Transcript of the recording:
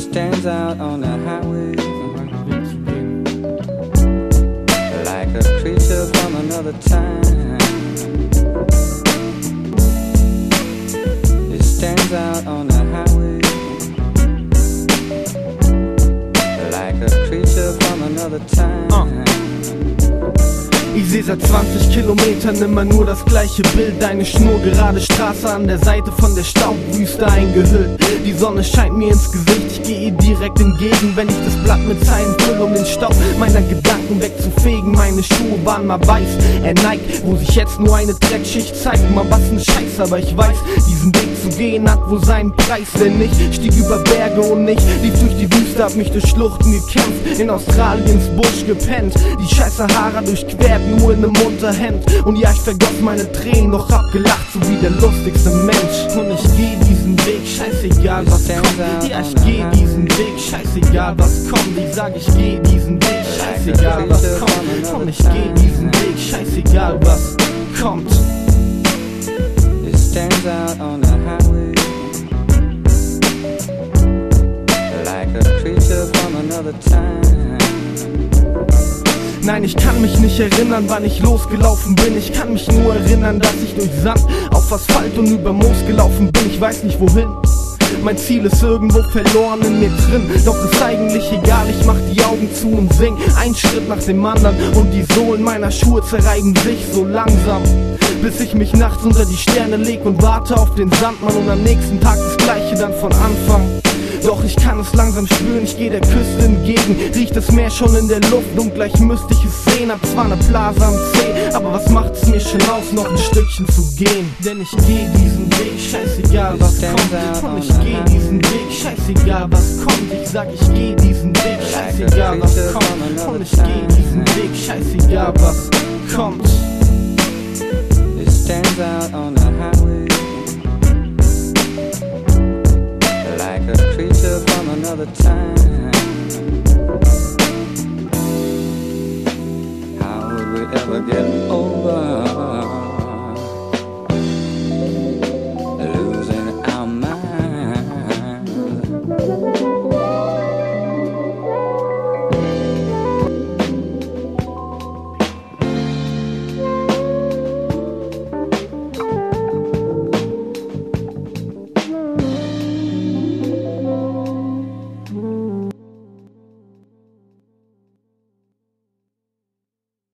stands out on the highway like a creature from another time. It stands out on the highway like a creature from another time. Ich seh seit 20 Kilometern immer nur das gleiche Bild. Eine schnurgerade Straße an der Seite von der Staubwüste eingehüllt. Die Sonne scheint mir ins Gesicht, ich gehe ihr direkt entgegen, wenn ich das Blatt mit Zeilen fülle, um den Staub meiner Gedanken wegzufegen. Meine Schuhe waren mal weiß, Nike, wo sich jetzt nur eine Dreckschicht zeigt. Mal was ein Scheiß, aber ich weiß, diesen Weg zu gehen hat wohl seinen Preis. Denn ich stieg über Berge und ich lief durch die Wüste, hab mich durch Schluchten gekämpft, in Australiens Busch gepennt, die scheiß Sahara durchquert, nur in nem Unterhemd. Und ja, ich vergoss meine Tränen, doch hab gelacht, so wie der lustigste Mensch. Und ich geh diesen Weg, scheißegal was kommt. Ja, ich geh diesen Weg, scheißegal was kommt. Ich sag, ich geh diesen Weg, scheißegal was kommt. Und ich geh diesen Weg, scheißegal was kommt. It stands out on the highway like a creature from another time. Nein, ich kann mich nicht erinnern, wann ich losgelaufen bin. Ich kann mich nur erinnern, dass ich durch Sand, auf Asphalt und über Moos gelaufen bin. Ich weiß nicht wohin. Mein Ziel ist irgendwo verloren in mir drin. Doch ist eigentlich egal, ich mach die Augen zu und sing einen Schritt nach dem anderen. Und die Sohlen meiner Schuhe zerreiben sich so langsam, bis ich mich nachts unter die Sterne leg und warte auf den Sandmann. Und am nächsten Tag das Gleiche dann von Anfang. Doch ich kann es langsam spüren, ich geh der Küste entgegen. Riecht das Meer schon in der Luft und gleich müsste ich es sehen. Hab zwar ne Blase am Zeh, aber was macht's mir schon aus, noch ein Stückchen zu gehen? Denn ich geh diesen Weg, scheißegal was kommt. Und ich geh diesen Weg, scheißegal was kommt. Ich sag, ich geh diesen Weg, scheißegal was kommt. Und ich geh diesen Weg, scheißegal was kommt. It stands out on the highway like a creature from another time. How would we ever get over